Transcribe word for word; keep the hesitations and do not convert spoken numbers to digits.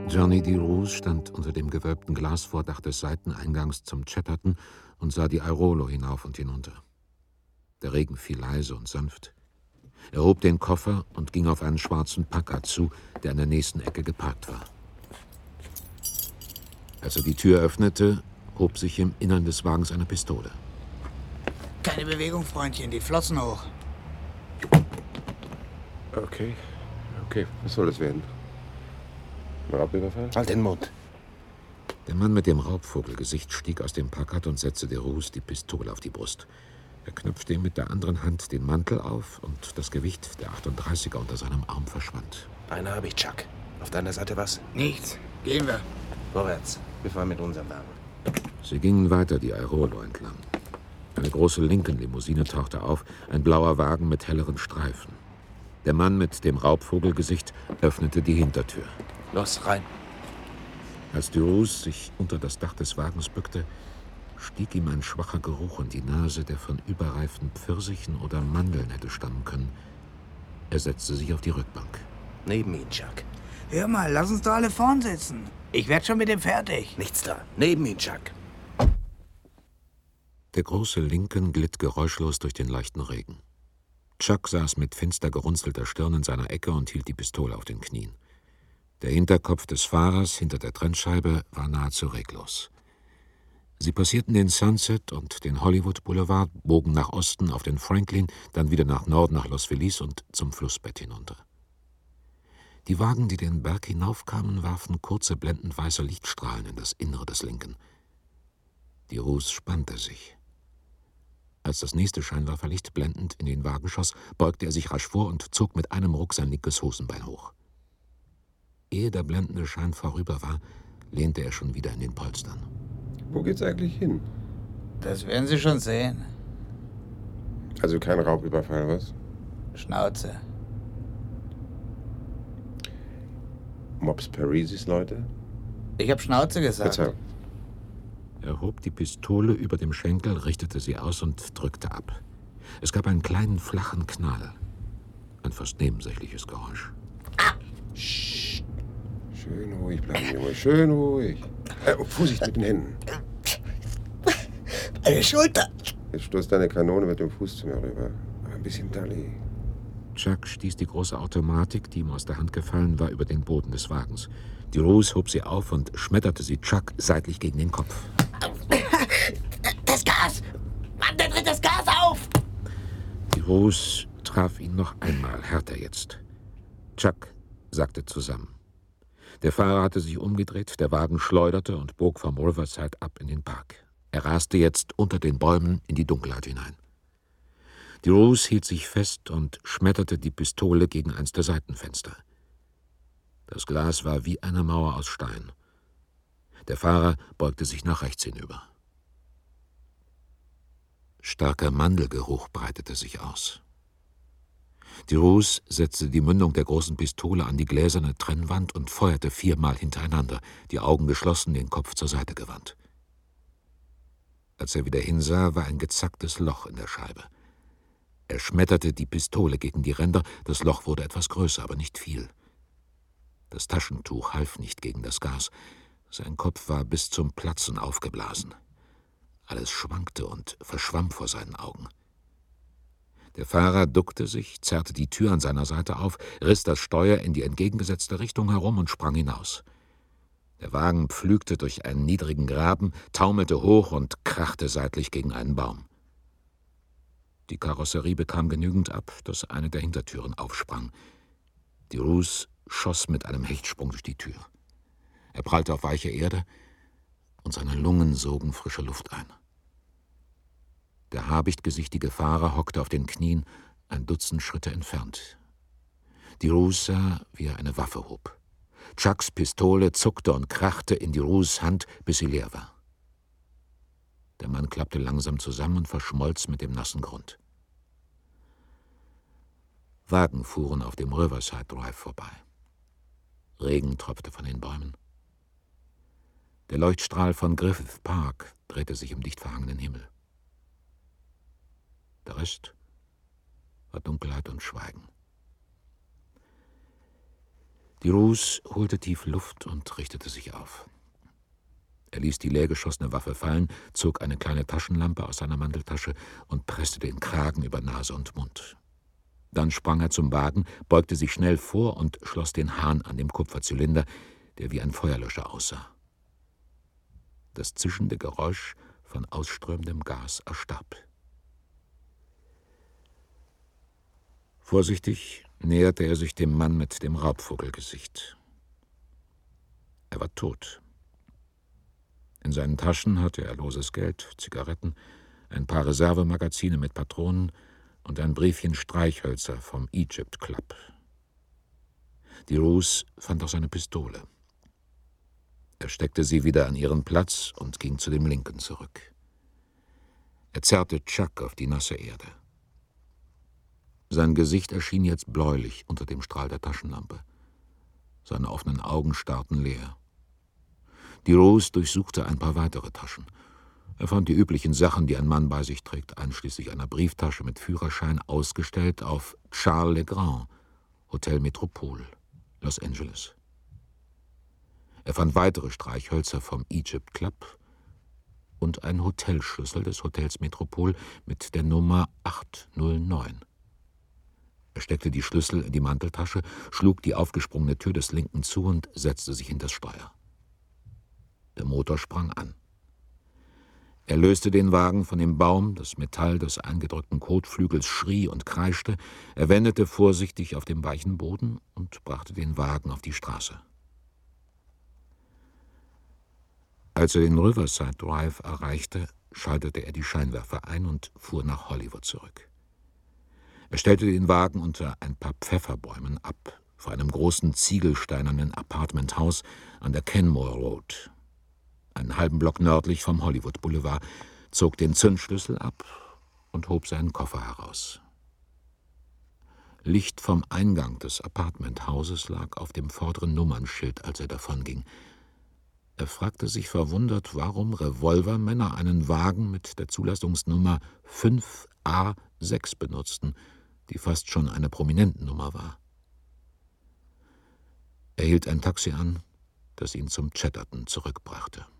Johnny DeRose stand unter dem gewölbten Glasvordach des Seiteneingangs zum Chatterton und sah die Airolo hinauf und hinunter. Der Regen fiel leise und sanft. Er hob den Koffer und ging auf einen schwarzen Packard zu, der an der nächsten Ecke geparkt war. Als er die Tür öffnete, hob sich im Innern des Wagens eine Pistole. Keine Bewegung, Freundchen, die Flossen hoch. Okay, okay, was soll das werden? Ein Raubüberfall? Halt den Mund. Der Mann mit dem Raubvogelgesicht stieg aus dem Packard und setzte DeRose die Pistole auf die Brust. Er knöpfte ihm mit der anderen Hand den Mantel auf und das Gewicht der achtunddreißiger unter seinem Arm verschwand. Eine habe ich, Chuck. Auf deiner Seite was? Nichts. Gehen wir. Vorwärts. Wir fahren mit unserem Wagen. Sie gingen weiter die Airolo entlang. Eine große Lincoln-Limousine tauchte auf, ein blauer Wagen mit helleren Streifen. Der Mann mit dem Raubvogelgesicht öffnete die Hintertür. Los, rein. Als DeRose sich unter das Dach des Wagens bückte, stieg ihm ein schwacher Geruch in die Nase, der von überreifen Pfirsichen oder Mandeln hätte stammen können. Er setzte sich auf die Rückbank. Neben ihn, Chuck. Hör mal, lass uns doch alle vorn sitzen. Ich werd schon mit dem fertig. Nichts da. Neben ihn, Chuck. Der große Lincoln glitt geräuschlos durch den leichten Regen. Chuck saß mit finster gerunzelter Stirn in seiner Ecke und hielt die Pistole auf den Knien. Der Hinterkopf des Fahrers hinter der Trennscheibe war nahezu reglos. Sie passierten den Sunset und den Hollywood Boulevard, bogen nach Osten auf den Franklin, dann wieder nach Norden nach Los Feliz und zum Flussbett hinunter. Die Wagen, die den Berg hinaufkamen, warfen kurze blendend weiße Lichtstrahlen in das Innere des Lincoln. DeRose spannte sich. Als das nächste Scheinwerferlicht blendend in den Wagen schoss, beugte er sich rasch vor und zog mit einem Ruck sein linkes Hosenbein hoch. Ehe der blendende Schein vorüber war, lehnte er schon wieder in den Polstern. Wo geht's eigentlich hin? Das werden Sie schon sehen. Also kein Raubüberfall, was? Schnauze. Mops Parisis, Leute? Ich hab Schnauze gesagt. Verzeihung. Er hob die Pistole über dem Schenkel, richtete sie aus und drückte ab. Es gab einen kleinen, flachen Knall. Ein fast nebensächliches Geräusch. Ah. Psst. Schön ruhig bleiben, Junge. Schön ruhig. Äh, Vorsicht mit den Händen. Meine Schulter. Jetzt stoßt deine Kanone mit dem Fuß zu mir rüber. Ein bisschen Dalli. Chuck stieß die große Automatik, die ihm aus der Hand gefallen war, über den Boden des Wagens. DeRose hob sie auf und schmetterte sie Chuck seitlich gegen den Kopf. Das Gas! Mann, der dreht das Gas auf! DeRose traf ihn noch einmal, härter jetzt. Chuck sackte zusammen. Der Fahrer hatte sich umgedreht, der Wagen schleuderte und bog vom Riverside ab in den Park. Er raste jetzt unter den Bäumen in die Dunkelheit hinein. DeRose hielt sich fest und schmetterte die Pistole gegen eins der Seitenfenster. Das Glas war wie eine Mauer aus Stein. Der Fahrer beugte sich nach rechts hinüber. Starker Mandelgeruch breitete sich aus. DeRose setzte die Mündung der großen Pistole an die gläserne Trennwand und feuerte viermal hintereinander, die Augen geschlossen, den Kopf zur Seite gewandt. Als er wieder hinsah, war ein gezacktes Loch in der Scheibe. Er schmetterte die Pistole gegen die Ränder, das Loch wurde etwas größer, aber nicht viel. Das Taschentuch half nicht gegen das Gas, sein Kopf war bis zum Platzen aufgeblasen. Alles schwankte und verschwamm vor seinen Augen. Der Fahrer duckte sich, zerrte die Tür an seiner Seite auf, riss das Steuer in die entgegengesetzte Richtung herum und sprang hinaus. Der Wagen pflügte durch einen niedrigen Graben, taumelte hoch und krachte seitlich gegen einen Baum. Die Karosserie bekam genügend ab, dass eine der Hintertüren aufsprang. DeRose schoss mit einem Hechtsprung durch die Tür. Er prallte auf weiche Erde und seine Lungen sogen frische Luft ein. Der habichtgesichtige Fahrer hockte auf den Knien, ein Dutzend Schritte entfernt. DeRose sah, wie er eine Waffe hob. Chucks Pistole zuckte und krachte in DeRoses Hand, bis sie leer war. Der Mann klappte langsam zusammen und verschmolz mit dem nassen Grund. Wagen fuhren auf dem Riverside Drive vorbei. Regen tropfte von den Bäumen. Der Leuchtstrahl von Griffith Park drehte sich im dicht verhangenen Himmel. Der Rest war Dunkelheit und Schweigen. Die Ruse holte tief Luft und richtete sich auf. Er ließ die leer geschossene Waffe fallen, zog eine kleine Taschenlampe aus seiner Manteltasche und presste den Kragen über Nase und Mund. Dann sprang er zum Wagen, beugte sich schnell vor und schloss den Hahn an dem Kupferzylinder, der wie ein Feuerlöscher aussah. Das zischende Geräusch von ausströmendem Gas erstarb. Vorsichtig näherte er sich dem Mann mit dem Raubvogelgesicht. Er war tot. In seinen Taschen hatte er loses Geld, Zigaretten, ein paar Reservemagazine mit Patronen und ein Briefchen Streichhölzer vom Egypt Club. Die Ruse fand auch seine Pistole. Er steckte sie wieder an ihren Platz und ging zu dem Lincoln zurück. Er zerrte Chuck auf die nasse Erde. Sein Gesicht erschien jetzt bläulich unter dem Strahl der Taschenlampe. Seine offenen Augen starrten leer. Die Ruse durchsuchte ein paar weitere Taschen. Er fand die üblichen Sachen, die ein Mann bei sich trägt, einschließlich einer Brieftasche mit Führerschein, ausgestellt auf Charles Le Grand, Hotel Metropole, Los Angeles. Er fand weitere Streichhölzer vom Egypt Club und einen Hotelschlüssel des Hotels Metropole mit der Nummer achthundertneun. Er steckte die Schlüssel in die Manteltasche, schlug die aufgesprungene Tür des Lincoln zu und setzte sich hinter das Steuer. Der Motor sprang an. Er löste den Wagen von dem Baum, das Metall des eingedrückten Kotflügels schrie und kreischte, er wendete vorsichtig auf dem weichen Boden und brachte den Wagen auf die Straße. Als er den Riverside Drive erreichte, schaltete er die Scheinwerfer ein und fuhr nach Hollywood zurück. Er stellte den Wagen unter ein paar Pfefferbäumen ab, vor einem großen ziegelsteinernen Apartmenthaus an der Kenmore Road, einen halben Block nördlich vom Hollywood Boulevard, zog den Zündschlüssel ab und hob seinen Koffer heraus. Licht vom Eingang des Apartmenthauses lag auf dem vorderen Nummernschild, als er davonging. Er fragte sich verwundert, warum Revolvermänner einen Wagen mit der Zulassungsnummer fünf A sechs benutzten, die fast schon eine Prominentennummer war. Er hielt ein Taxi an, das ihn zum Chatterton zurückbrachte.